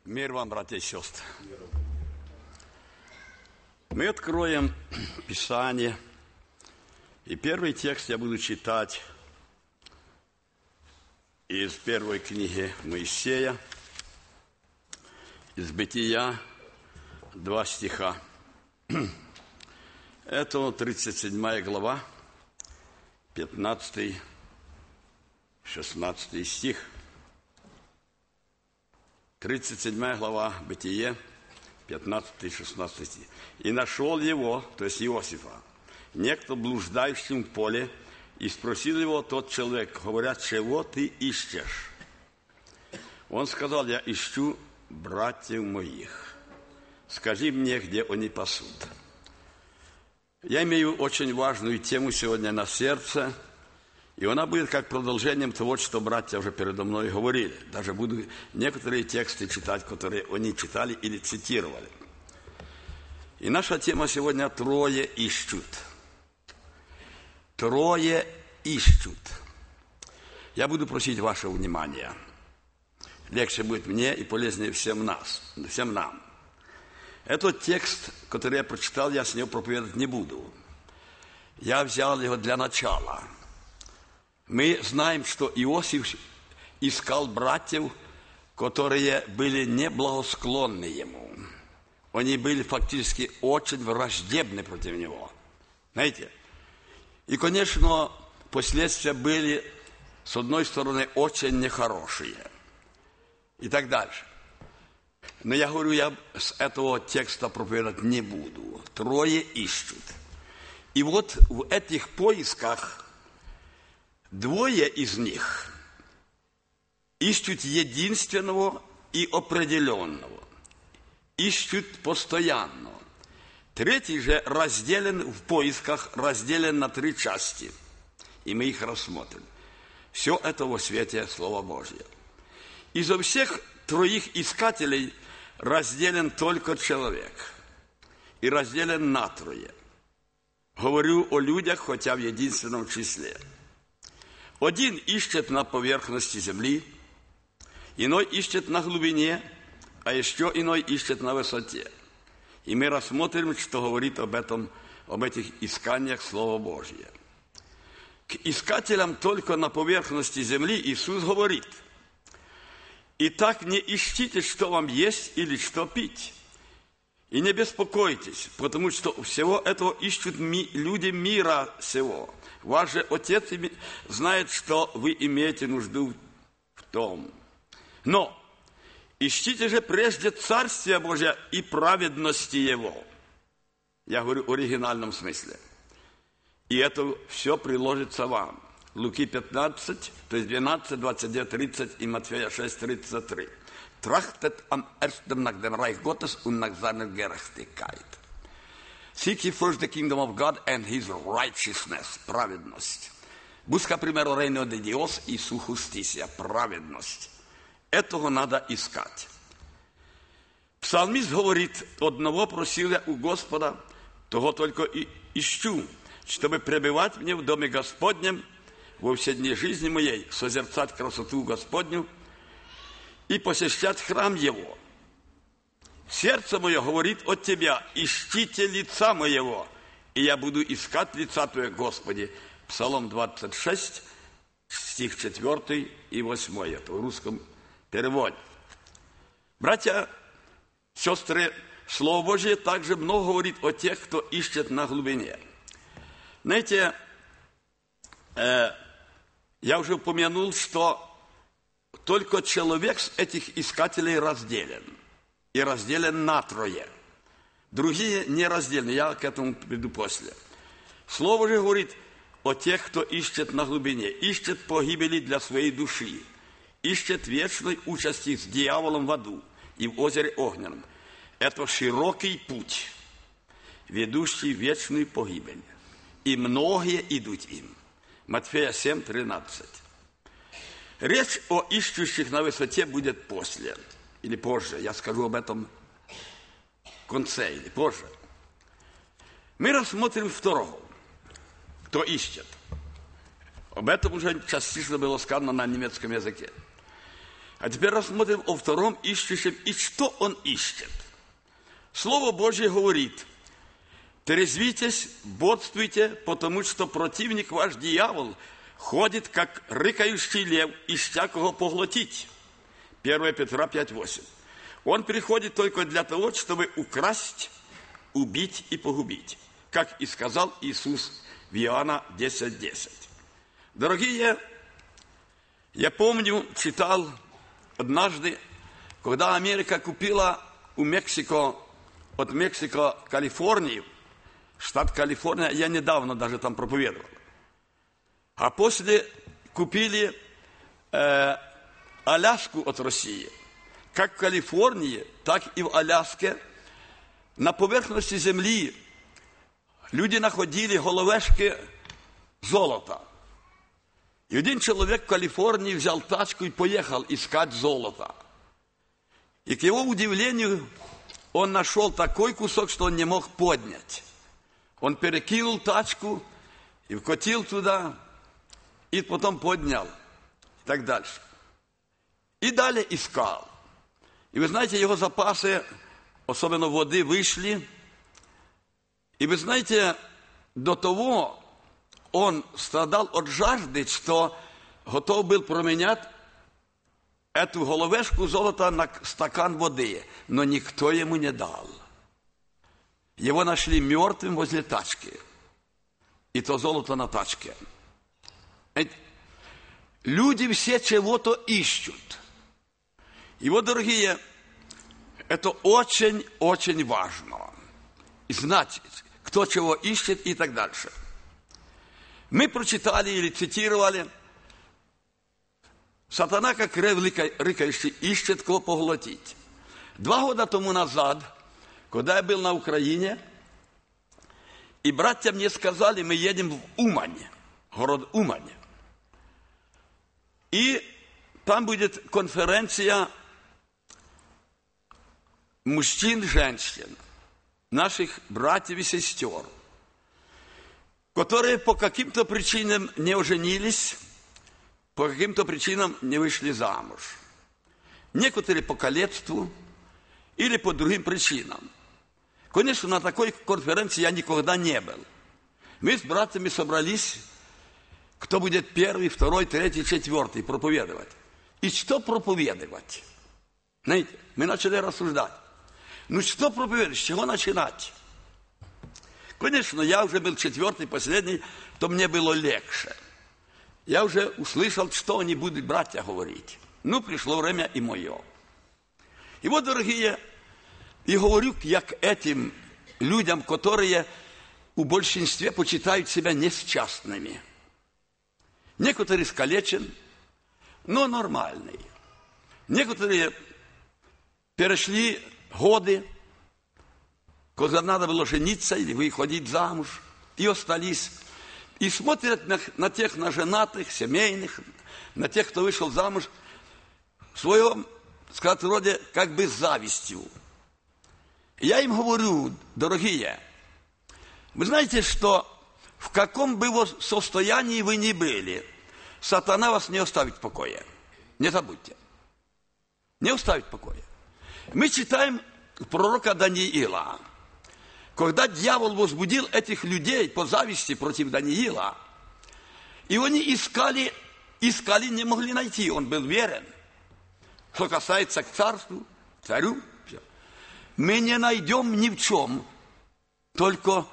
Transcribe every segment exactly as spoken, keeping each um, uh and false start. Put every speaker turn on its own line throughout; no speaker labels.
Мир вам, братья и сестры. Мы откроем Писание, и первый текст я буду читать из первой книги Моисея, из Бытия, два стиха. Это тридцать седьмая глава, пятнадцатый, шестнадцатый стих. тридцать седьмая глава, Бытие, пятнадцатый, шестнадцатый стих. «И нашел его, то есть Иосифа, некто блуждающим в поле, и спросил его тот человек, говорят, чего ты ищешь? Он сказал, я ищу братьев моих. Скажи мне, где они пасут». Я имею очень важную тему сегодня на сердце, и она будет как продолжением того, что братья уже передо мной говорили. Даже буду некоторые тексты читать, которые они читали или цитировали. И наша тема сегодня «Трое ищут». Трое ищут. Я буду просить вашего внимания. Легче будет мне и полезнее всем нас, всем нам. Этот текст, который я прочитал, я с него проповедовать не буду. Я взял его для начала. Мы знаем, что Иосиф искал братьев, которые были неблагосклонны ему. Они были фактически очень враждебны против него. Знаете? И, конечно, последствия были, с одной стороны, очень нехорошие. И так дальше. Но я говорю, я с этого текста проповедовать не буду. Трое ищут. И вот в этих поисках двое из них ищут единственного и определенного, ищут постоянно. Третий же разделен в поисках, разделен на три части, и мы их рассмотрим. Все это во свете Слова Божьего. Изо всех троих искателей разделен только человек, и разделен на трое. Говорю о людях, хотя в единственном числе. Один ищет на поверхности земли, иной ищет на глубине, а еще иной ищет на высоте. И мы рассмотрим, что говорит об этом, об этих исканиях Слова Божье. К искателям только на поверхности земли Иисус говорит: «Итак, не ищите, что вам есть или что пить, и не беспокойтесь, потому что всего этого ищут ми, люди мира сего. Ваш же Отец знает, что вы имеете нужду в том. Но ищите же прежде Царствие Божие и праведности Его». Я говорю в оригинальном смысле. И это все приложится вам. Луки пятнадцать, то есть двенадцать, двадцать девять, тридцать и Матфея шесть, тридцать три. «Trachtet am ersten nach dem Reich Gottes und nach seiner Gerechtigkeit. Seek ye first the kingdom of God and his righteousness». Праведность. «Busca primero reino de Dios y su justicia». Праведность. Этого надо искать. Псалмист говорит: «Одного просил я у Господа, того только и ищу, чтобы пребывать мне в доме Господнем во все дни жизни моей, созерцать красоту Господню и посещать храм Его. Сердце мое говорит от Тебя: ищите лица моего, и я буду искать лица Твоего, Господи». Псалом двадцать шесть, стих четвёртый и восьмой. Это в русском переводе. Братья, сестры, Слово Божие также много говорит о тех, кто ищет на глубине. Знаете, э, я уже упомянул, что только человек с этих искателей разделен. И разделен на трое. Другие не разделены. Я к этому приду после. Слово же говорит о тех, кто ищет на глубине. Ищет погибели для своей души. Ищет вечной участи с дьяволом в аду и в озере огненном. Это широкий путь, ведущий в вечную погибель. И многие идут им. Матфея семь, тринадцать. Речь о ищущих на высоте будет после или позже. Я скажу об этом в конце или позже. Мы рассмотрим второго, кто ищет. Об этом уже частично было сказано на немецком языке. А теперь рассмотрим о втором ищущем и что он ищет. Слово Божье говорит: «Трезвитесь, бодствуйте, потому что противник ваш дьявол ходит, как рыкающий лев, ища кого поглотить». первое Петра пять восемь. Он приходит только для того, чтобы украсть, убить и погубить, как и сказал Иисус в Иоанна десять десять. Дорогие, я помню, читал однажды, когда Америка купила у Мексико, от Мексико Калифорнию, штат Калифорния, я недавно даже там проповедовал. А после купили э, Аляску от России. Как в Калифорнии, так и в Аляске на поверхности земли люди находили головешки золота. И один человек в Калифорнии взял тачку и поехал искать золото. И к его удивлению, он нашел такой кусок, что он не мог поднять. Он перекинул тачку и вкатил туда, и потом поднял, и так дальше. И далее искал. И вы знаете, его запасы, особенно воды, вышли. И вы знаете, до того он страдал от жажды, что готов был променять эту головешку золота на стакан воды, но никто ему не дал. Его нашли мертвым возле тачки. И то золото на тачке. Люди все чего-то ищут. И вот, дорогие, это очень-очень важно. Знать, кто чего ищет и так дальше. Мы прочитали или цитировали: «Сатана, как лев рыкающий, ищет кого поглотить». Два года тому назад, когда я был на Украине, и братья мне сказали, мы едем в Умань, город Умань. И там будет конференция мужчин, женщин, наших братьев и сестер, которые по каким-то причинам не оженились, по каким-то причинам не вышли замуж. Некоторые по калечеству или по другим причинам. Конечно, на такой конференции я никогда не был. Мы с братьями собрались, кто будет первый, второй, третий, четвертый проповедовать. И что проповедовать? Знаете, мы начали рассуждать. Ну что проповедовать, с чего начинать? Конечно, я уже был четвертый, последний, то мне было легче. Я уже услышал, что они будут, братья, говорить. Ну, пришло время и мое. И вот, дорогие, и говорю я к этим людям, которые в большинстве почитают себя несчастными. Некоторые искалечен, но нормальные. Некоторые перешли годы, когда надо было жениться или выходить замуж, и остались. И смотрят на, на тех, на женатых, семейных, на тех, кто вышел замуж, в своем, сказать, роде, как бы завистью. Я им говорю: дорогие, вы знаете, что в каком бы вы состоянии вы ни были, сатана вас не оставит в покое. Не забудьте. Не оставит в покое. Мы читаем пророка Даниила. Когда дьявол возбудил этих людей по зависти против Даниила, и они искали, искали, не могли найти, он был верен. Что касается к царству, царю, все. Мы не найдем ни в чем, только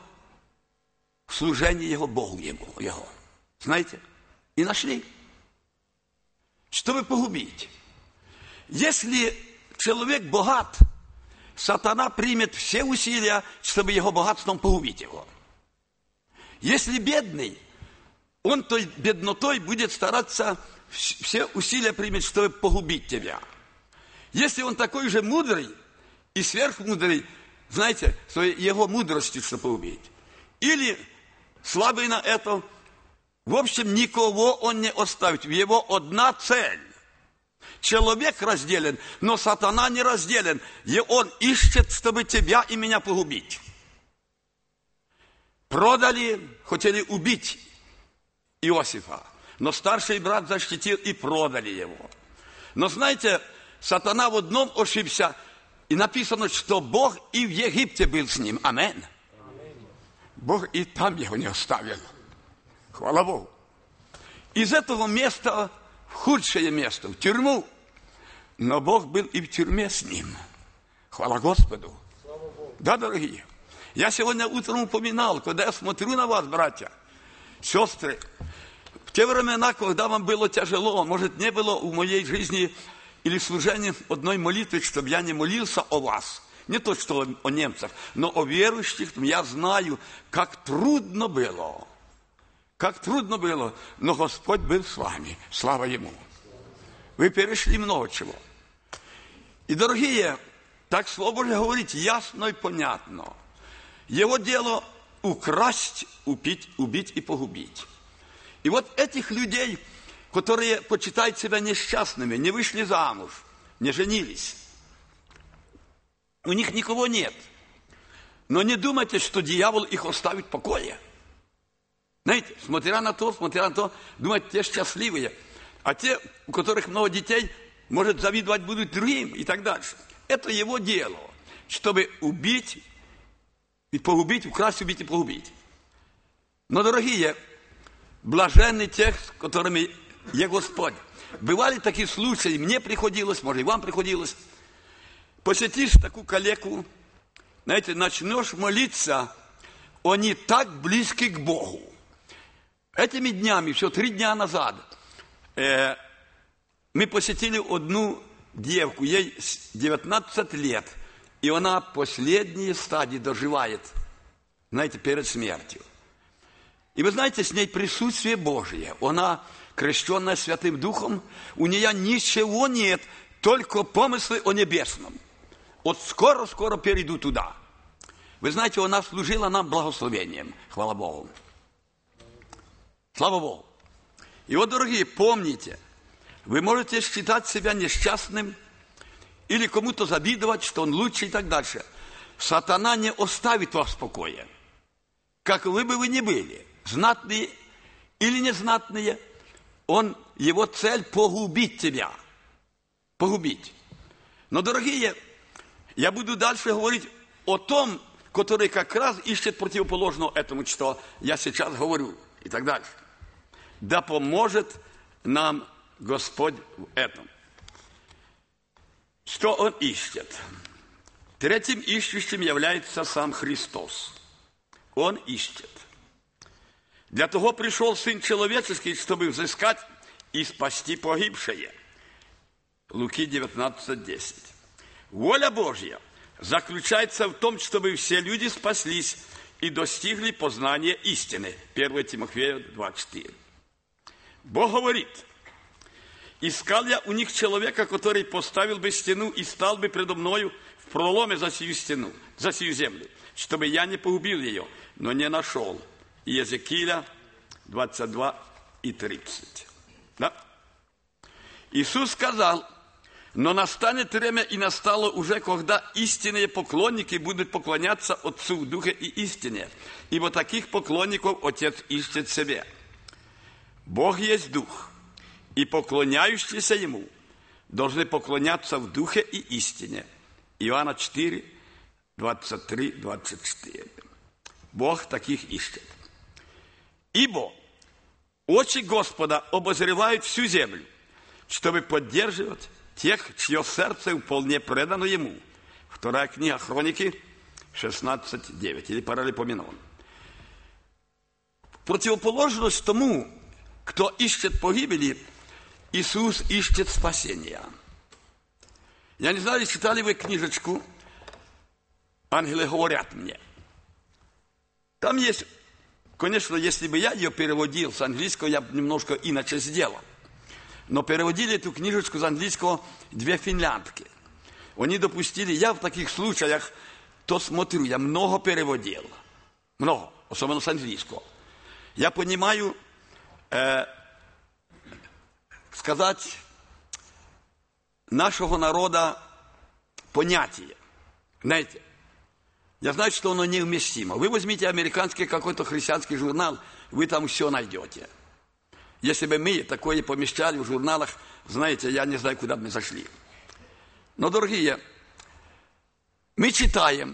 в служении его Богу его, его. Знаете? И нашли. Чтобы погубить. Если человек богат, сатана примет все усилия, чтобы его богатством погубить его. Если бедный, он той беднотой будет стараться все усилия примет, чтобы погубить тебя. Если он такой же мудрый и сверхмудрый, знаете, то его мудростью, чтобы погубить. Или слабый на это, в общем, никого он не оставит. В его одна цель. Человек разделен, но сатана не разделен. И он ищет, чтобы тебя и меня погубить. Продали, хотели убить Иосифа. Но старший брат защитил и продали его. Но знаете, сатана в одном ошибся, и написано, что Бог и в Египте был с ним. Аминь. Бог и там его не оставил. Хвала Богу. Из этого места в худшее место, в тюрьму. Но Бог был и в тюрьме с ним. Хвала Господу. Да, дорогие. Я сегодня утром упоминал, когда я смотрю на вас, братья, сестры, в те времена, когда вам было тяжело, может, не было в моей жизни или служении одной молитвы, чтобы я не молился о вас. Не то, что о немцах, но о верующих. Я знаю, как трудно было. Как трудно было, но Господь был с вами. Слава Ему. Вы перешли много чего. И, дорогие, так Слово Божье говорит ясно и понятно. Его дело украсть, убить, убить и погубить. И вот этих людей, которые почитают себя несчастными, не вышли замуж, не женились, у них никого нет. Но не думайте, что дьявол их оставит в покое. Знаете, смотря на то, смотря на то, думают, те счастливые. А те, у которых много детей, может, завидовать будут другим и так дальше. Это его дело, чтобы убить и погубить, украсть, убить и погубить. Но, дорогие, блаженный тех, которыми есть Господь. Бывали такие случаи, мне приходилось, может, и вам приходилось. Посетишь такую калеку, знаете, начнешь молиться, они так близки к Богу. Этими днями, все три дня назад, э, мы посетили одну девку, ей девятнадцать лет, и она последние стадии доживает, знаете, перед смертью. И вы знаете, с ней присутствие Божие, она крещенная Святым Духом, у нее ничего нет, только помыслы о небесном. Вот скоро-скоро перейду туда. Вы знаете, она служила нам благословением. Хвала Богу. Слава Богу. И вот, дорогие, помните, вы можете считать себя несчастным или кому-то завидовать, что он лучше и так дальше. Сатана не оставит вас в покое. Как вы бы вы ни были, знатные или незнатные, он, его цель погубить тебя. Погубить. Но, дорогие, я буду дальше говорить о том, который как раз ищет противоположного этому, что я сейчас говорю, и так дальше. Да поможет нам Господь в этом. Что Он ищет? Третьим ищущим является сам Христос. Он ищет. Для того пришел Сын Человеческий, чтобы взыскать и спасти погибшее. Луки девятнадцать десять. Воля Божья заключается в том, чтобы все люди спаслись и достигли познания истины. первое Тимофея два четыре. Бог говорит: искал я у них человека, который поставил бы стену и стал бы предо мною в проломе за сию стену, за сию землю, чтобы я не погубил ее, но не нашел. Иезекииля двадцать два и тридцать. Да? Иисус сказал: но настанет время, и настало уже, когда истинные поклонники будут поклоняться Отцу в Духе и истине, ибо таких поклонников Отец ищет себе. Бог есть Дух, и поклоняющиеся Ему должны поклоняться в Духе и истине. Иоанна четыре, двадцать три, двадцать четыре. Бог таких ищет. Ибо очи Господа обозревают всю землю, чтобы поддерживать тех, чье сердце вполне предано Ему. Вторая книга Хроники шестнадцать девять, или Паралипоменон. В противоположность тому, кто ищет погибели, Иисус ищет спасения. Я не знаю, читали вы книжечку «Ангелы говорят мне». Там есть, конечно, если бы я ее переводил с английского, я бы немножко иначе сделал. Но переводили эту книжечку с английского две финляндки. Они допустили, я в таких случаях, то смотрю, я много переводил. Много, особенно с английского. Я понимаю, э, сказать, нашего народа понятие. Знаете, я знаю, что оно неуместимо. Вы возьмите американский какой-то христианский журнал, вы там все найдете. Если бы мы такое помещали в журналах знаете, я не знаю, куда бы мы зашли. Но, дорогие, мы читаем,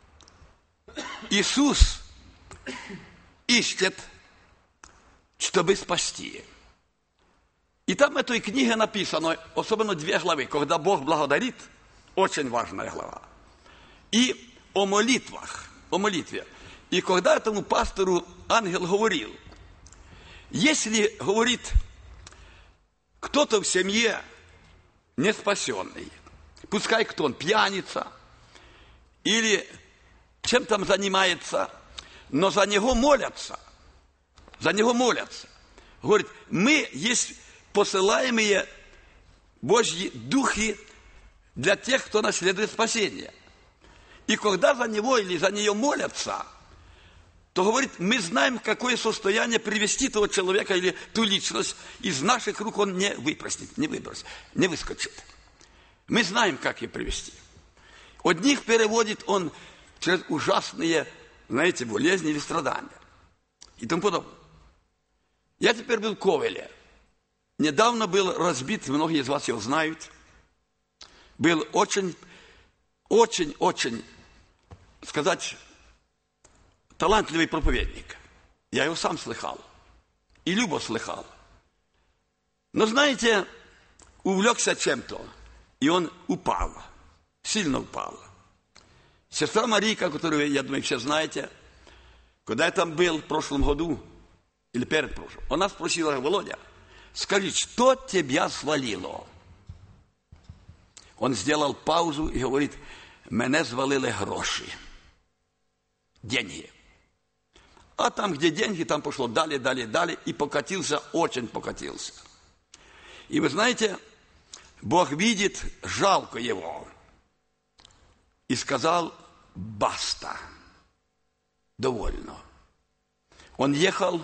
Иисус ищет, чтобы спасти. И там в этой книге написано, особенно две главы, когда Бог благодарит, очень важная глава, и о молитвах, о молитве. И когда этому пастору ангел говорил, если, говорит, кто-то в семье не спасенный, пускай кто он, пьяница, или чем там занимается, но за него молятся, за него молятся. Говорит, мы есть посылаемые Божьи духи для тех, кто наследует спасение. И когда за него или за нее молятся, то, говорит, мы знаем, в какое состояние привести того человека или ту личность, из наших рук он не выпроснет, не выбросит, не выскочит. Мы знаем, как ее привести. Одних переводит он через ужасные, знаете, болезни или страдания. И тому подобное. Я теперь был в Ковеле. Недавно был разбит, многие из вас его знают. Был очень, очень, очень, сказать, талантливый проповедник. Я его сам слыхал. И Люба слыхал. Но, знаете, увлекся чем-то. И он упал. Сильно упал. Сестра Марийка, которую, я думаю, все знаете, когда я там был в прошлом году, или перед прошлым, она спросила: Володя, скажи, что тебя свалило? Он сделал паузу и говорит: мене звалили гроши. Деньги. А там, где деньги, там пошло далее, далее, далее, и покатился, очень покатился. И вы знаете, Бог видит, жалко его. И сказал: баста, довольно. Он ехал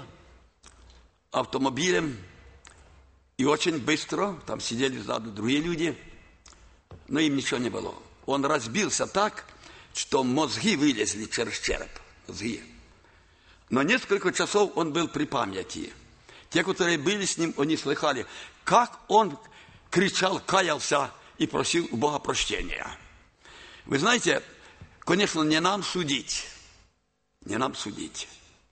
автомобилем, и очень быстро, там сидели сзади другие люди, но им ничего не было. Он разбился так, что мозги вылезли через череп. Мозги. Но несколько часов он был при памяти. Те, которые были с ним, они слыхали, как он кричал, каялся и просил у Бога прощения. Вы знаете, конечно, не нам судить. Не нам судить.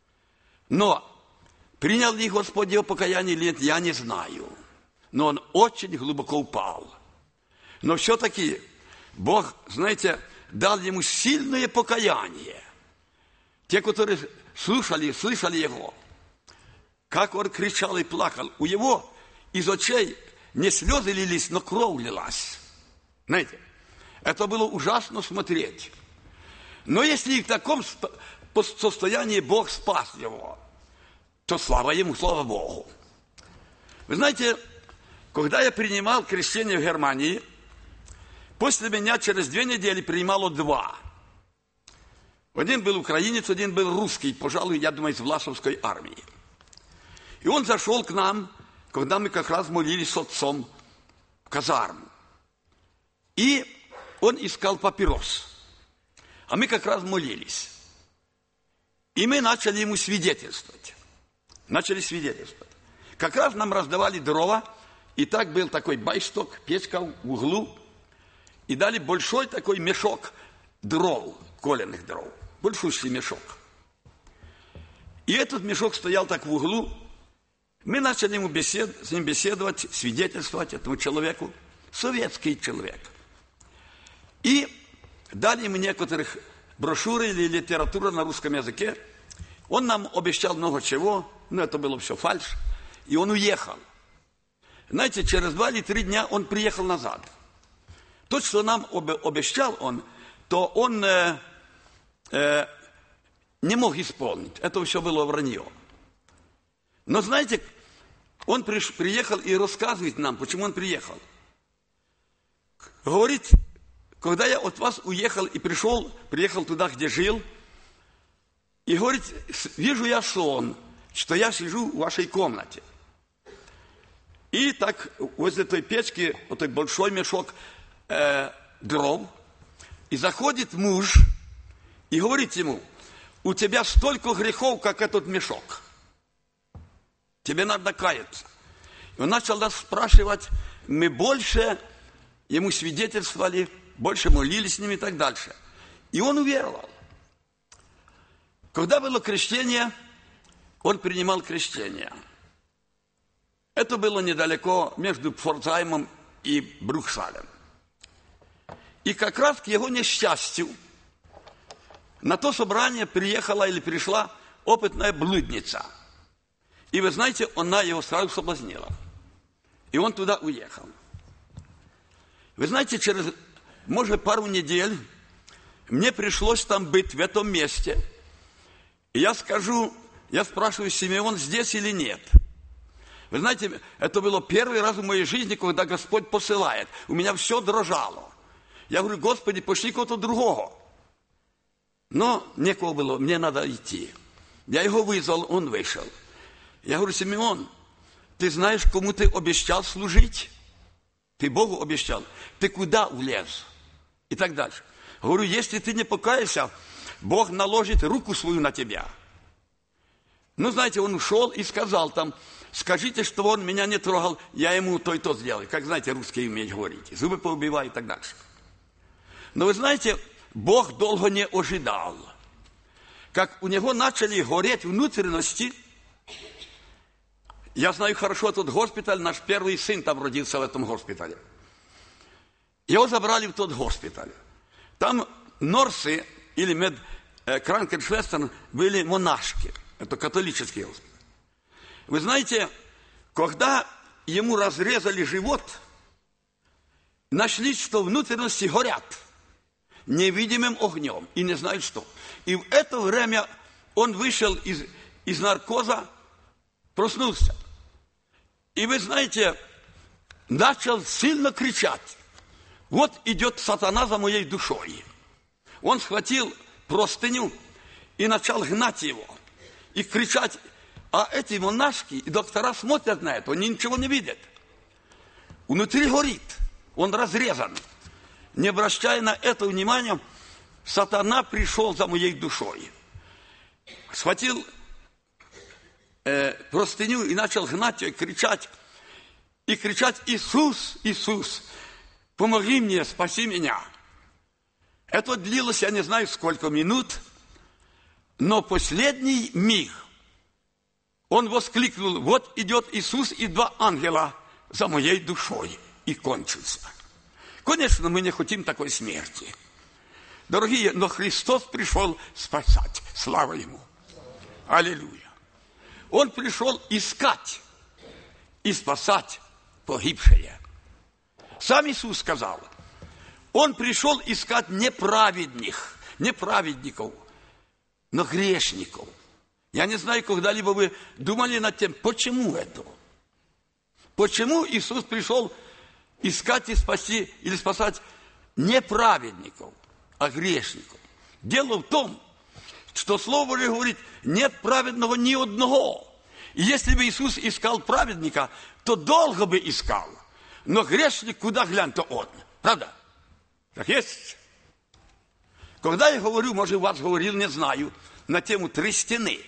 Но принял ли Господь его покаяние или нет, я не знаю. Но он очень глубоко упал. Но все-таки Бог, знаете, дал ему сильное покаяние. Те, которые слушали, слышали его, как он кричал и плакал. У него из очей не слезы лились, но кровь лилась. Знаете, это было ужасно смотреть. Но если в таком состоянии Бог спас его, то слава ему, слава Богу. Вы знаете, когда я принимал крещение в Германии, после меня через две недели принимало два. Один был украинец, один был русский, пожалуй, я думаю, из Власовской армии. И он зашел к нам, когда мы как раз молились с отцом в казарму. И он искал папирос. А мы как раз молились. И мы начали ему свидетельствовать. Начали свидетельствовать. Как раз нам раздавали дрова, и так был такой байсток, печка в углу, и дали большой такой мешок дров, коленных дров. Большущий мешок. И этот мешок стоял так в углу. Мы начали ему бесед, с ним беседовать, свидетельствовать этому человеку. Советский человек. И дали ему некоторых брошюры или литературу на русском языке. Он нам обещал много чего, но это было все фальшь. И он уехал. Знаете, через два или три дня он приехал назад. То, что нам обещал он, то он э, э, не мог исполнить. Это все было вранье. Но знаете, он приш, приехал и рассказывает нам, почему он приехал. Говорит, когда я от вас уехал и пришел, приехал туда, где жил, и говорит, вижу я сон, что я сижу в вашей комнате. И так возле той печки, вот такой большой мешок э, дров, и заходит муж и говорит ему: у тебя столько грехов, как этот мешок. Тебе надо каяться. И он начал нас спрашивать, мы больше ему свидетельствовали, больше молились с ним и так дальше. И он уверовал. Когда было крещение, он принимал крещение. Это было недалеко между Пфорцхаймом и Брюхсалем. И как раз к его несчастью на то собрание приехала или пришла опытная блудница. И вы знаете, она его сразу соблазнила. И он туда уехал. Вы знаете, через, может, пару недель мне пришлось там быть в этом месте. И я скажу, я спрашиваю, Симеон здесь или нет? Вы знаете, это было первый раз в моей жизни, когда Господь посылает. У меня все дрожало. Я говорю, Господи, пошли кого-то другого. Но некого было, мне надо идти. Я его вызвал, он вышел. Я говорю, Симеон, ты знаешь, кому ты обещал служить? Ты Богу обещал. Ты куда улез? И так дальше. Говорю, если ты не покаешься, Бог наложит руку свою на тебя. Ну, знаете, он ушел и сказал там, скажите, что он меня не трогал, я ему то и то сделаю. Как, знаете, русские умеют говорить. Зубы поубиваю и так дальше. Но вы знаете, Бог долго не ожидал. Как у него начали гореть внутренности. Я знаю хорошо этот госпиталь, наш первый сын там родился в этом госпитале. Его забрали в тот госпиталь. Там норсы или мед э, кранкеншвестерн были монашки. Это католический госпиталь. Вы знаете, когда ему разрезали живот, нашли, что внутренности горят невидимым огнем и не знают что. И в это время он вышел из, из наркоза, проснулся. И вы знаете, начал сильно кричать. Вот идет сатана за моей душой. Он схватил простыню и начал гнать его. И кричать. А эти монашки и доктора смотрят на это, они ничего не видят. Внутри горит, он разрезан. Не обращая на это внимания, сатана пришел за моей душой. Схватил э, простыню и начал гнать ее, кричать. И кричать: Иисус, Иисус, помоги мне, спаси меня. Это длилось, я не знаю, сколько минут, но последний миг он воскликнул: вот идет Иисус и два ангела за моей душой. И кончился. Конечно, мы не хотим такой смерти. Дорогие, но Христос пришел спасать. Слава Ему. Аллилуйя. Он пришел искать и спасать погибшие. Сам Иисус сказал, Он пришел искать не праведных, не праведников, но грешников. Я не знаю, когда-либо вы думали над тем, почему это? Почему Иисус пришел искать и спасти или спасать не праведников, а грешников? Дело в том, что Слово Божие говорит, нет праведного ни одного. И если бы Иисус искал праведника, то долго бы искал. Но грешник, куда глянь, то он. Правда? Так есть? Когда я говорю, может, вас говорил, не знаю, на тему «Три стены».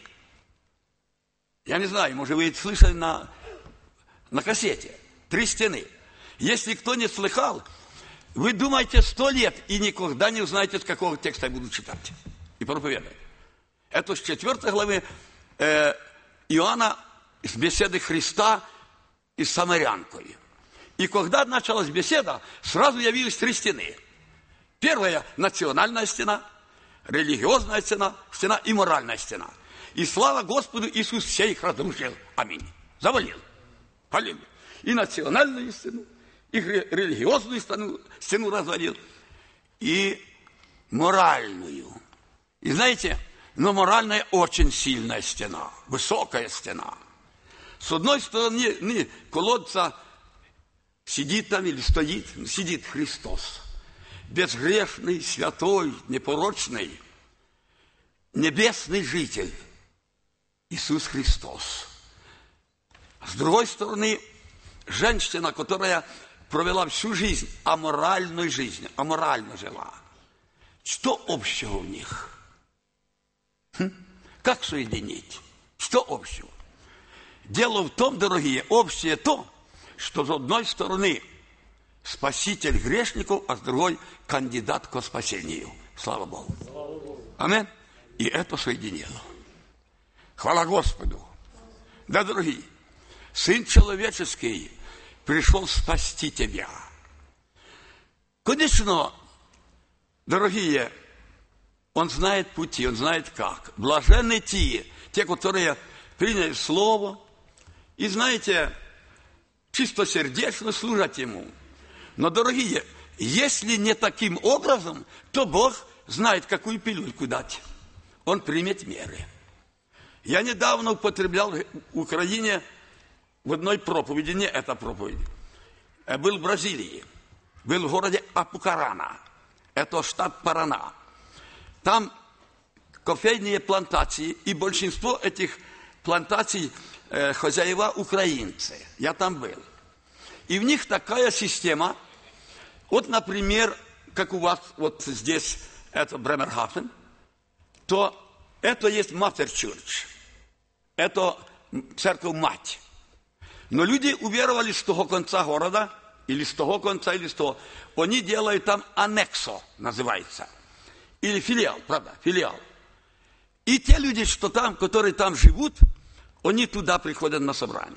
Я не знаю, может, вы это слышали на, на кассете. «Три стены». Если кто не слыхал, вы думаете сто лет и никогда не узнаете, с какого текста я буду читать и проповедовать. Это с четвертой главы э, Иоанна, с беседы Христа и с самарянкой. И когда началась беседа, сразу явились три стены. Первая – национальная стена, религиозная стена, стена и моральная стена. И слава Господу, Иисус все их разрушил. Аминь. Завалил. Аллилуйя. И национальную стену, и религиозную стену, стену развалил, и моральную. И знаете, но моральная очень сильная стена, высокая стена. С одной стороны колодца сидит там или стоит, сидит Христос. Безгрешный, святой, непорочный, небесный житель Иисус Христос. С другой стороны, женщина, которая провела всю жизнь аморальной жизнью, аморально жила. Что общего у них? Хм? Как соединить? Что общего? Дело в том, дорогие, общее то, что с одной стороны спаситель грешников, а с другой кандидат к спасению. Слава Богу. Аминь. И это соединило. Хвала Господу. Да, дорогие, Сын Человеческий пришел спасти тебя. Конечно, дорогие, Он знает пути, Он знает как. Блаженны те, те, которые приняли Слово и, знаете, чистосердечно служат Ему. Но, дорогие, если не таким образом, то Бог знает, какую пилюльку дать. Он примет меры. Я недавно употреблял в Украине в одной проповеди, не эта проповедь. Я был в Бразилии, был в городе Апукарана, это штат Парана. Там кофейные плантации, и большинство этих плантаций э, хозяева украинцы. Я там был. И в них такая система, вот, например, как у вас вот здесь, это Бремерхафен, то это есть Mother Church, это церковь-мать. Но люди уверовали с того конца города, или с того конца, или с того. Они делают там аннексо, называется. Или филиал, правда, филиал. И те люди, что там, которые там живут, они туда приходят на собрание.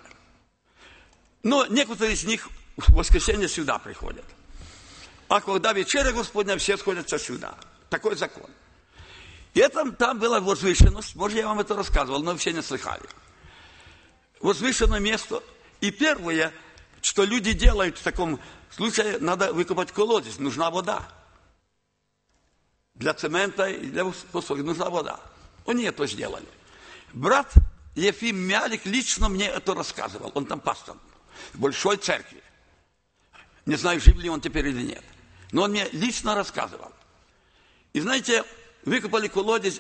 Но некоторые из них в воскресенье сюда приходят. А когда вечеря Господня, все сходятся сюда. Такой закон. И это, там была возвышенность, может, я вам это рассказывал, но все не слыхали. Возвышенное место. И первое, что люди делают в таком случае, надо выкопать колодец, нужна вода. Для цемента и для постройки нужна вода. Они это сделали. Брат Ефим Мялик лично мне это рассказывал. Он там пастор в большой церкви. Не знаю, жив ли он теперь или нет. Но он мне лично рассказывал. И знаете, выкопали колодец,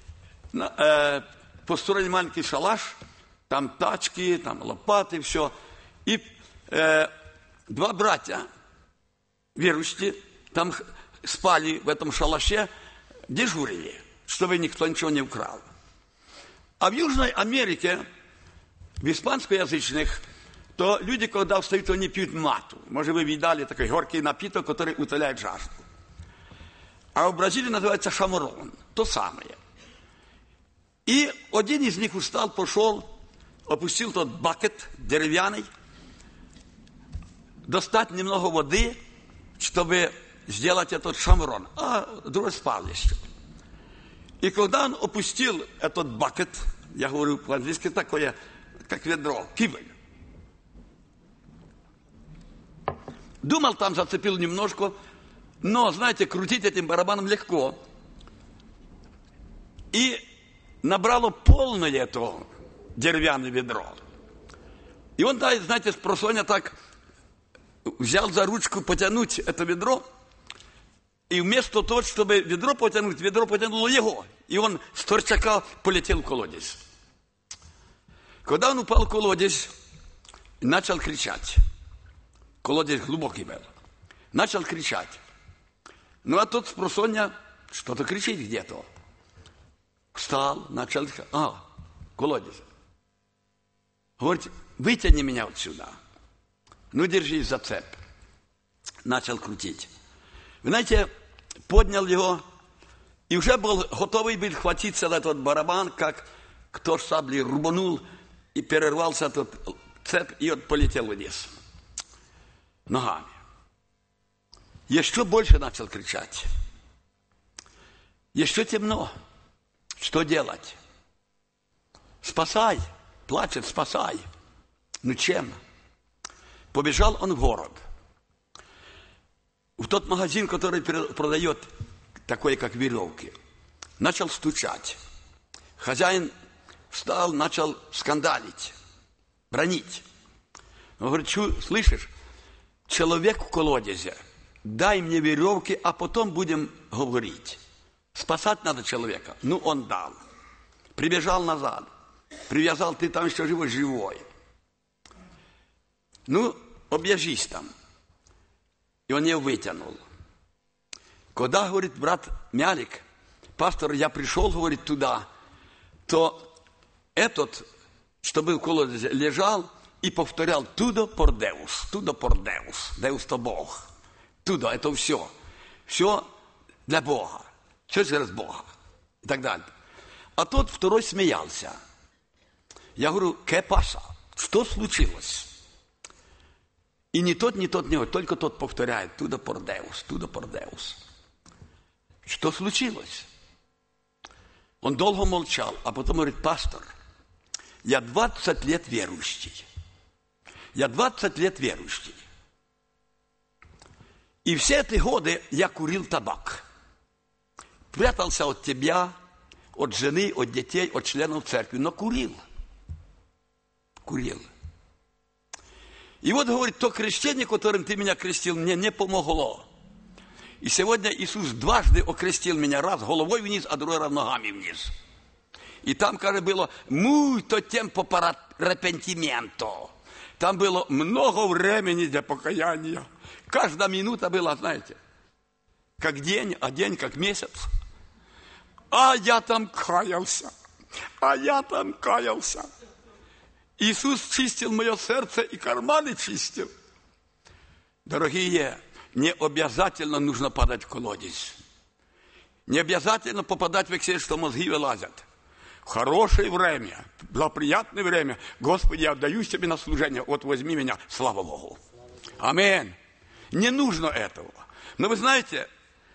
э, построили маленький шалаш, там тачки, там лопаты, все. И э, два братья, верующие, там спали в этом шалаше, дежурили, чтобы никто ничего не украл. А в Южной Америке, в испанскоязычных, то люди, когда встают, они пьют мату. Может, вы видали такой горький напиток, который утоляет жажду. А в Бразилии называется шаморон, то самое. И один из них устал, пошел, опустил тот бакет деревянный, достать немного воды, чтобы сделать этот шамрон, а другой спал еще. И когда он опустил этот бакет, я говорю по-английски такое, как ведро, кивель. Думал, там зацепил немножко, но, знаете, крутить этим барабаном легко. И набрало полное это деревянное ведро. И он, да, знаете, с просонья так взял за ручку потянуть это ведро, и вместо того, чтобы ведро потянуть, ведро потянуло его. И он с торчака полетел в колодец. Когда он упал в колодец, начал кричать. Колодец глубокий был. Начал кричать. Ну, а тот с просонья что-то кричит где-то. Встал, начал... А, колодец. Говорит, вытяни меня отсюда. Ну, держись за цепь. Начал крутить. Вы знаете, поднял его, и уже был готовый был хватиться за этот барабан, как кто с саблей рубанул, и перервался этот цепь, и он полетел вниз. Ногами. Еще больше начал кричать. Еще темно. Что делать? Спасай. Плачет, спасай. Ну чем? Побежал он в город. В тот магазин, который продает такое, как веревки. Начал стучать. Хозяин встал, начал скандалить, бранить. Он говорит, слышишь, человек в колодезе, дай мне веревки, а потом будем говорить. Спасать надо человека. Ну, он дал. Прибежал назад. Привязал, ты там еще живой, живой. Ну, объяжись там. И он ее вытянул. Когда, говорит, брат Мялик, пастор, я пришел, говорит, туда, то этот, что был в колодезе, лежал и повторял «Тудо пор Деус», «Тудо пор Деус», «Деус» – то Бог. «Тудо» – это все. Все для Бога. Все через Бога. И так далее. А тот второй смеялся. Я говорю, «Ке паса?» Что случилось? И ни тот, ни тот, ни тот, только тот повторяет «Тудо пор Деус», «Тудо пор Деус». Что случилось? Он долго молчал, а потом говорит, пастор, я двадцать лет верующий. Я двадцать лет верующий. И все эти годы я курил табак. Прятался от тебя, от жены, от детей, от членов церкви, но курил. Курил. И вот, говорит, то крещение, которым ты меня крестил, мне не помогло. И сегодня Иисус дважды окрестил меня, раз головой вниз, а другой раз ногами вниз. И там, кажется, было «muito tempo para arrepentimiento». Там было много времени для покаяния. Каждая минута была, знаете, как день, а день как месяц. А я там каялся, а я там каялся. Иисус чистил мое сердце и карманы чистил. Дорогие, не обязательно нужно падать в колодец. Не обязательно попадать в эксель, что мозги вылазят. В хорошее время, благоприятное время, Господи, я отдаю Тебе на служение, вот возьми меня, слава Богу. Аминь. Не нужно этого. Но вы знаете,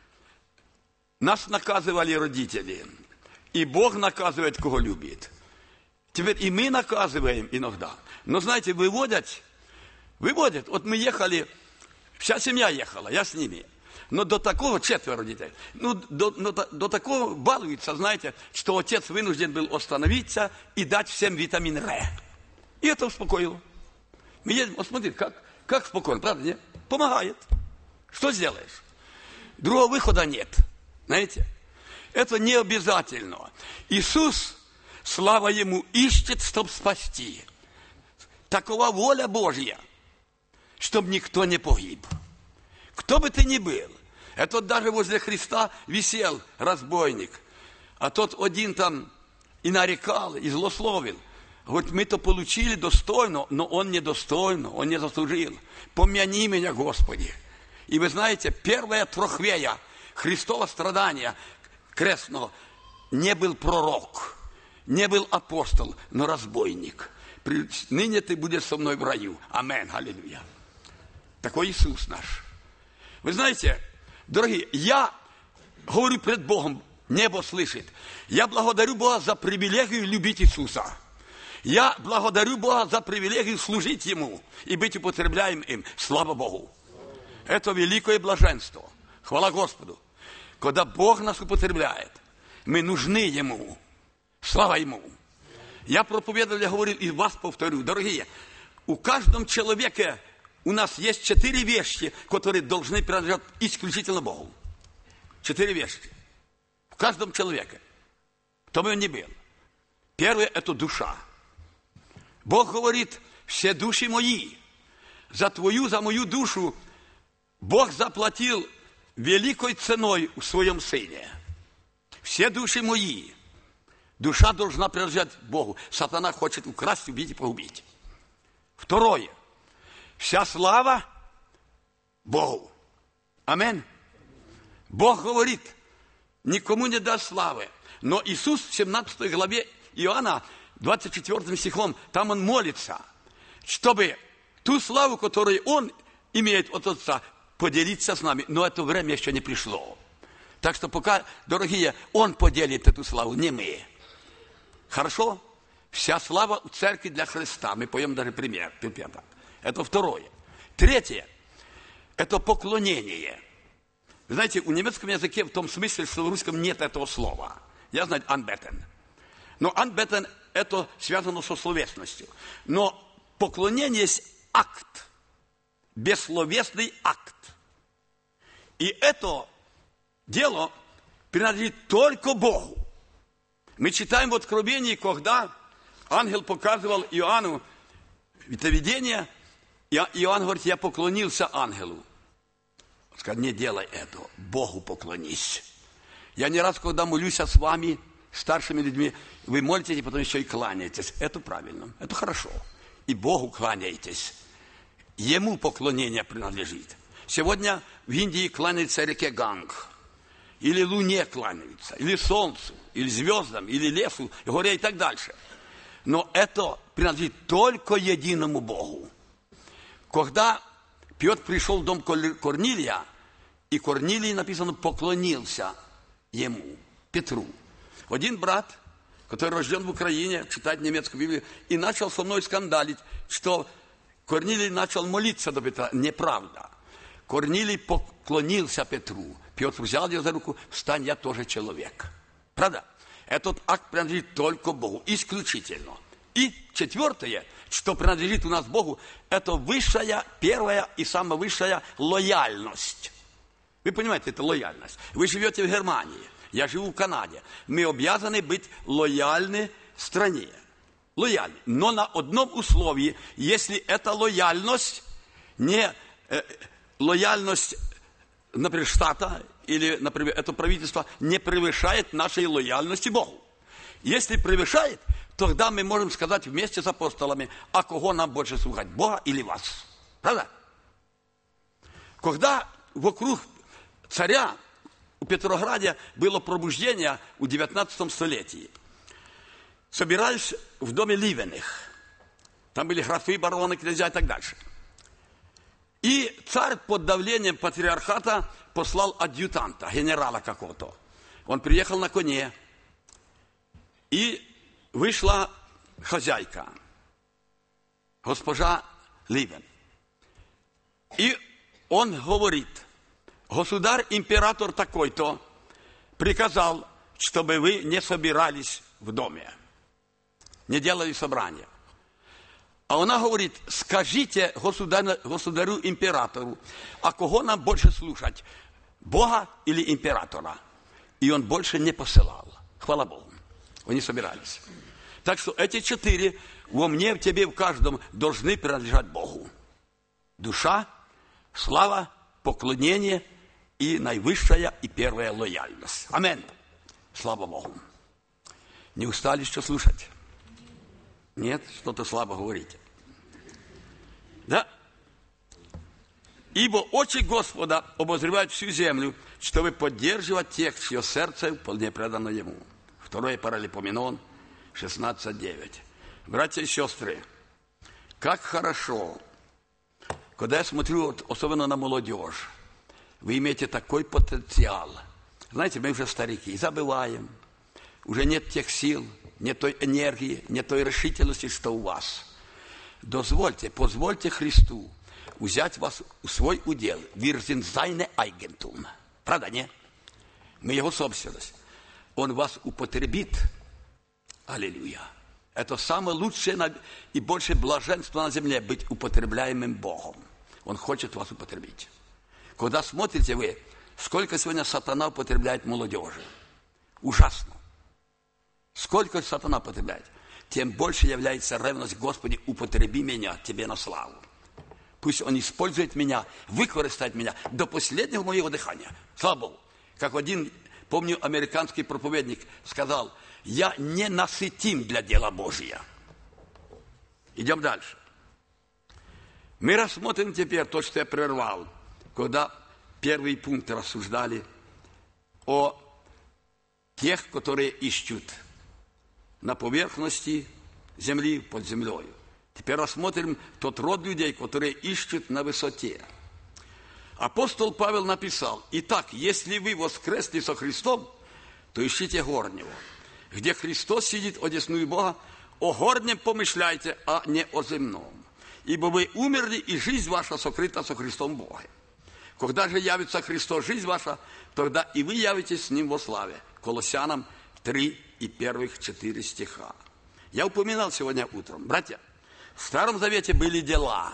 нас наказывали родители, и Бог наказывает, кого любит. Теперь и мы наказываем иногда. Но знаете, выводят, выводят. Вот мы ехали, вся семья ехала, я с ними. Но до такого, четверо детей, ну, до, до, до такого балуется, знаете, что отец вынужден был остановиться и дать всем витамин Р. И это успокоило. Мы едем, вот смотрите, как, как спокойно, правда, нет? Помогает. Что сделаешь? Другого выхода нет. Знаете? Это не обязательно. Иисус, слава Ему, ищет, чтобы спасти. Такова воля Божья, чтобы никто не погиб. Кто бы ты ни был. Этот даже возле Христа висел разбойник. А тот один там и нарекал, и злословил. Вот мы-то получили достойно, но он недостойно, он не заслужил. Помяни меня, Господи. И вы знаете, первая трохвея Христова страдания крестного не был пророк, не был апостол, но разбойник. Ныне ты будешь со мной в раю. Аминь, аллилуйя. Такой Иисус наш. Вы знаете, дорогие, я говорю пред Богом, небо слышит. Я благодарю Бога за привилегию любить Иисуса. Я благодарю Бога за привилегию служить Ему и быть употребляем им. Слава Богу. Это великое блаженство. Хвала Господу. Когда Бог нас употребляет, мы нужны Ему. Слава Ему. Я проповедовал, я говорил и вас повторю. Дорогие, у каждого человека у нас есть четыре вещи, которые должны принадлежать исключительно Богу. Четыре вещи. В каждом человеке. Кто бы он ни был. Первое – это душа. Бог говорит, все души мои, за твою, за мою душу Бог заплатил великой ценой в своем Сыне. Все души мои. Душа должна принадлежать Богу. Сатана хочет украсть, убить и погубить. Второе. Вся слава Богу. Аминь. Бог говорит, никому не даст славы. Но Иисус в семнадцатой главе Иоанна, двадцать четвёртым стихом, там Он молится, чтобы ту славу, которую Он имеет от Отца, поделиться с нами. Но это время еще не пришло. Так что пока, дорогие, Он поделит эту славу, не мы. Хорошо? Вся слава у церкви для Христа. Мы поем даже пример. Это второе. Третье. Это поклонение. Вы знаете, у немецком языке в том смысле, что в русском нет этого слова. Я знаю «anbeten». Но «anbeten» это связано со словесностью. Но поклонение есть акт. Бессловесный акт. И это дело принадлежит только Богу. Мы читаем в Откровении, когда ангел показывал Иоанну это видение, и Иоанн говорит, я поклонился ангелу. Он сказал, не делай этого, Богу поклонись. Я не раз, когда молюсь с вами, старшими людьми, вы молитесь, и потом еще и кланяетесь. Это правильно, это хорошо. и Богу кланяетесь. Ему поклонение принадлежит. Сегодня в Индии кланяются реке Ганг, или Луне кланяются, или Солнцу, или звездам, или лесу, горе и так дальше. Но это принадлежит только единому Богу. Когда Петр пришел в дом Корнилия, и Корнилий, написано, поклонился ему, Петру. Один брат, который рожден в Украине, читает немецкую Библию, и начал со мной скандалить, что Корнилий начал молиться до Петра. Неправда. Корнилий поклонился Петру. Петр взял его за руку, встань, я тоже человек. Правда? Этот акт принадлежит только Богу, исключительно. И четвертое, что принадлежит у нас Богу, это высшая, первая и самая высшая лояльность. Вы понимаете, это лояльность. Вы живете в Германии, я живу в Канаде. Мы обязаны быть лояльны стране. Лояльны. Но на одном условии, если эта лояльность не э, лояльность, например, штата или, например, это правительство не превышает нашей лояльности Богу. Если превышает, тогда мы можем сказать вместе с апостолами, а кого нам больше слушать, Бога или вас? Правда? Когда вокруг царя у Петрограде было пробуждение в девятнадцатом столетии, собирались в доме Ливенных. Там были графы, бароны, князья и так дальше. И царь под давлением патриархата послал адъютанта, генерала какого-то. Он приехал на коне, и вышла хозяйка, госпожа Ливен. И он говорит, государь-император такой-то приказал, чтобы вы не собирались в доме, не делали собрания. А она говорит, скажите государю, государю-императору, а кого нам больше слушать, Бога или императора? И он больше не посылал. Хвала Богу. Они собирались. Так что эти четыре во мне, в тебе, в каждом должны принадлежать Богу. Душа, слава, поклонение и наивысшая и первая лояльность. Аминь. Слава Богу. Не устали еще слушать? Нет? Что-то слабо говорите. Да? Ибо очи Господа обозревают всю землю, чтобы поддерживать тех, чье сердце вполне предано Ему. Второе Паралипоменон, шестнадцать девять. Братья и сестры, как хорошо, когда я смотрю, особенно на молодежь, вы имеете такой потенциал. Знаете, мы уже старики, забываем, уже нет тех сил, нет той энергии, нет той решительности, что у вас. Дозвольте, позвольте Христу взять вас в свой удел. Wir sind seine Eigentum. Правда, не? Мы Его собственность. Он вас употребит. Аллилуйя. Это самое лучшее и больше блаженство на земле, быть употребляемым Богом. Он хочет вас употребить. Когда смотрите вы, сколько сегодня сатана употребляет молодежи. Ужасно. Сколько сатана употребляет, тем больше является ревность, Господи, употреби меня Тебе на славу. Пусть Он использует меня, выкористает меня до последнего моего дыхания. Слава Богу. Как один, помню, американский проповедник сказал, я не насытим для дела Божия. Идем дальше. Мы рассмотрим теперь то, что я прервал, когда первый пункт рассуждали о тех, которые ищут на поверхности земли, под землей. Теперь рассмотрим тот род людей, которые ищут на высоте. Апостол Павел написал, итак, если вы воскресли со Христом, то ищите горнего, где Христос сидит одесную Бога, о горнем помышляйте, а не о земном. Ибо вы умерли, и жизнь ваша сокрыта со Христом в Боге. Когда же явится Христос, жизнь ваша, тогда и вы явитесь с Ним во славе. Колоссянам три и первых четыре стиха. Я упоминал сегодня утром, братья, в Старом Завете были дела,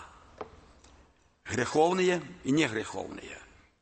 греховные и негреховные.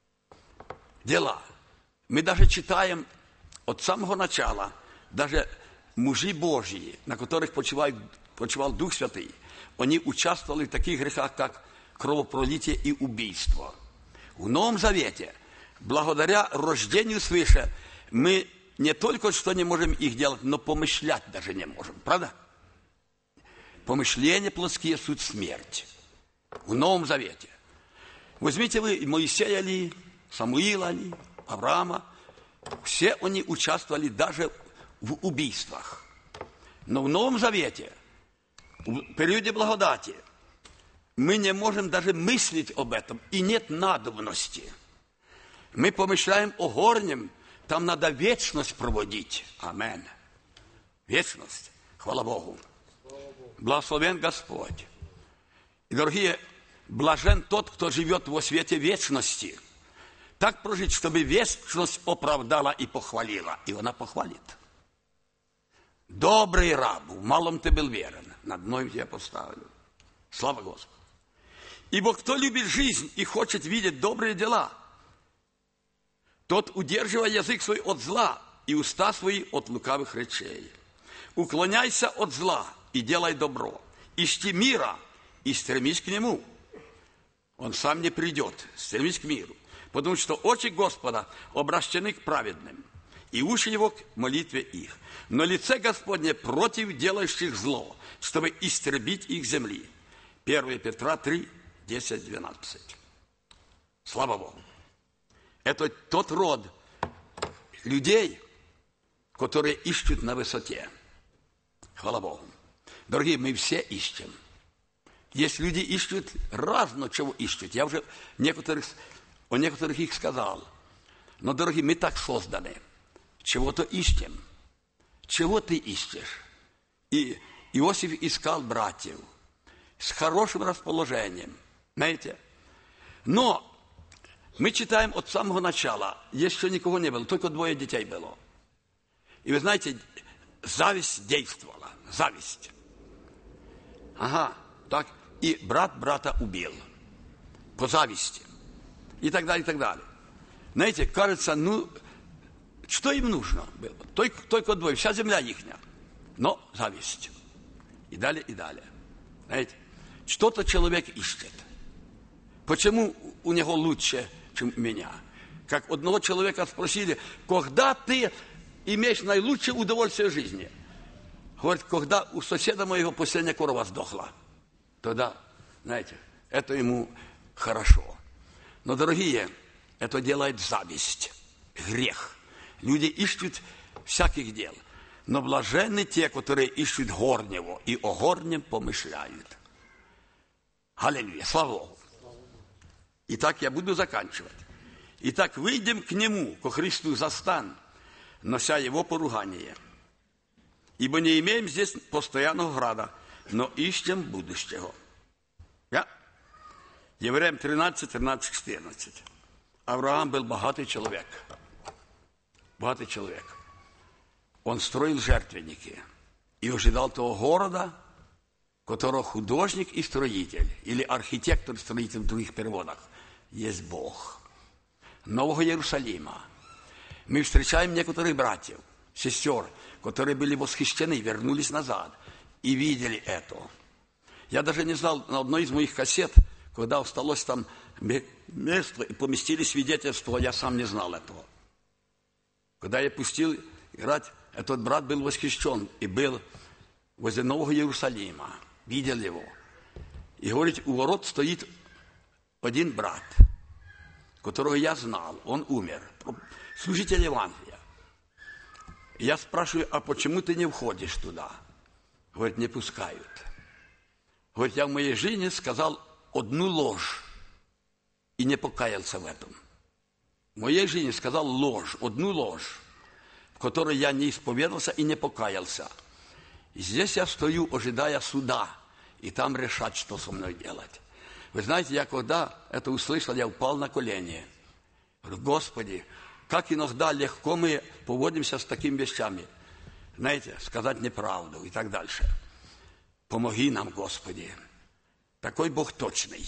Дела. Мы даже читаем от самого начала, даже мужи Божьи, на которых почивал, почивал Дух Святый, они участвовали в таких грехах, как кровопролитие и убийство. В Новом Завете, благодаря рождению свыше, мы не только что не можем их делать, но помышлять даже не можем. Правда? Помышления плотские – суть смерть. В Новом Завете. Возьмите вы Моисея ли, Самуила ли, Авраама. Все они участвовали даже в убийствах. Но в Новом Завете, в периоде благодати, мы не можем даже мыслить об этом, и нет надобности. Мы помышляем о горнем, там надо вечность проводить. Аминь. Вечность. Хвала Богу. Благословен Господь. И, дорогие, блажен тот, кто живет во свете вечности. Так прожить, чтобы вечность оправдала и похвалила. И она похвалит. Добрый раб, в малом ты был верен, над мной тебя поставлю. Слава Господу. Ибо кто любит жизнь и хочет видеть добрые дела, тот удерживай язык свой от зла и уста свои от лукавых речей. Уклоняйся от зла и делай добро. Ищи мира и стремись к нему. Он сам не придет, стремись к миру. Потому что очи Господа обращены к праведным, и уши его к молитве их. Но лице Господне против делающих зло, чтобы истребить их земли. первое Петра три, десять, двенадцать. Слава Богу. Это тот род людей, которые ищут на высоте. Хвала Богу. Дорогие, мы все ищем. Есть люди ищут разно, чего ищут. Я уже некоторых, о некоторых их сказал. Но, дорогие, мы так созданы. Чего-то ищем. Чего ты ищешь? И Иосиф искал братьев с хорошим расположением. Знаете? Но мы читаем от самого начала. Еще никого не было, только двое детей было. И вы знаете, зависть действовала. Зависть. Ага, так. И брат брата убил. По зависти. И так далее, и так далее. Знаете, кажется, ну, что им нужно было? Только, только двое, вся земля ихняя. Но зависть. И далее, и далее. Знаете, что-то человек ищет. Почему у него лучше, чем у меня? Как одного человека спросили, когда ты имеешь наилучшее удовольствие в жизни? Говорит, когда у соседа моего последняя корова сдохла. Тогда, знаете, это ему хорошо. Но, дорогие, это делает зависть, грех. Люди ищут всяких дел. Но блаженны те, которые ищут горнего и о горнем помышляют. Аллилуйя, слава Богу. Итак, я буду заканчивать. Итак, выйдем к Нему, ко Христу за стан, нося Его поругание. Ибо не имеем здесь постоянного града, но ищем будущего. Я? Евреям тринадцать, тринадцать, четырнадцать. Авраам был богатый человек. Богатый человек. Он строил жертвенники и ожидал того города, которого художник и строитель, или архитектор, строитель в других переводах, есть Бог. Нового Иерусалима. Мы встречаем некоторых братьев, сестер, которые были восхищены, вернулись назад и видели это. Я даже не знал, на одной из моих кассет, когда осталось там место и поместили свидетельство, я сам не знал этого. Когда я пустил играть, этот брат был восхищен и был возле Нового Иерусалима, видел его. И говорит, у ворот стоит один брат, которого я знал, он умер, служитель Евангелия. Я спрашиваю, а почему ты не входишь туда? Говорит, не пускают. Говорит, я в моей жизни сказал одну ложь и не покаялся в этом. В моей жизни сказал ложь, одну ложь, в которой я не исповедовался и не покаялся. И здесь я стою, ожидая суда, и там решать, что со мной делать. Вы знаете, я когда это услышал, я упал на колени. Говорю, Господи, как иногда легко мы поводимся с такими вещами. Знаете, сказать неправду и так дальше. Помоги нам, Господи. Такой Бог точный.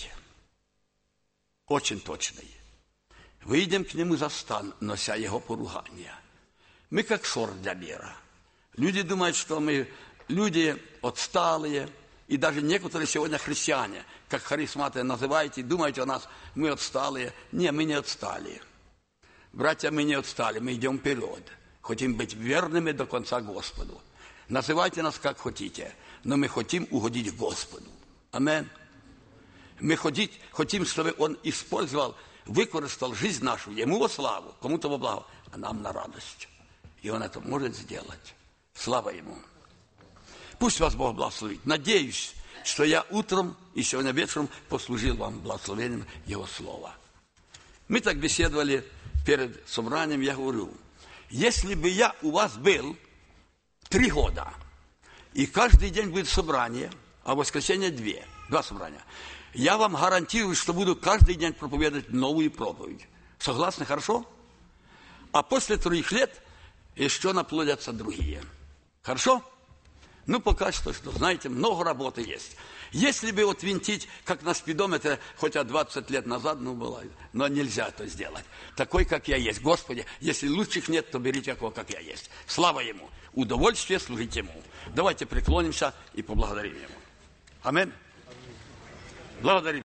Очень точный. Выйдем к Нему за стан, нося Его поругания. Мы как ссор для мира. Люди думают, что мы люди отсталые, и даже некоторые сегодня христиане, как харизматы называете, думаете о нас, мы отсталые. Не, мы не отстали. Братья, мы не отстали, мы идем вперед. Хотим быть верными до конца Господу. Называйте нас как хотите, но мы хотим угодить Господу. Аминь. Мы хотим, хотим, чтобы Он использовал, використав жизнь нашу, Ему во славу, кому-то во благо, а нам на радость. И Он это может сделать. Слава Ему. Пусть вас Бог благословит. Надеюсь, что я утром и сегодня вечером послужил вам благословением Его Слова. Мы так беседовали перед собранием, я говорю, если бы я у вас был три года, и каждый день будет собрание, а в воскресенье две, два собрания, я вам гарантирую, что буду каждый день проповедовать новую проповедь. Согласны? Хорошо? А после трех лет еще наплодятся другие. Хорошо? Ну, пока что, что, знаете, много работы есть. Если бы вот винтить, как на спидометре, хотя двадцать лет назад, ну, было, но нельзя это сделать. Такой, как я есть. Господи, если лучших нет, то берите такого, как я есть. Слава Ему. Удовольствие служить Ему. Давайте преклонимся и поблагодарим Ему. Аминь. Благодарим.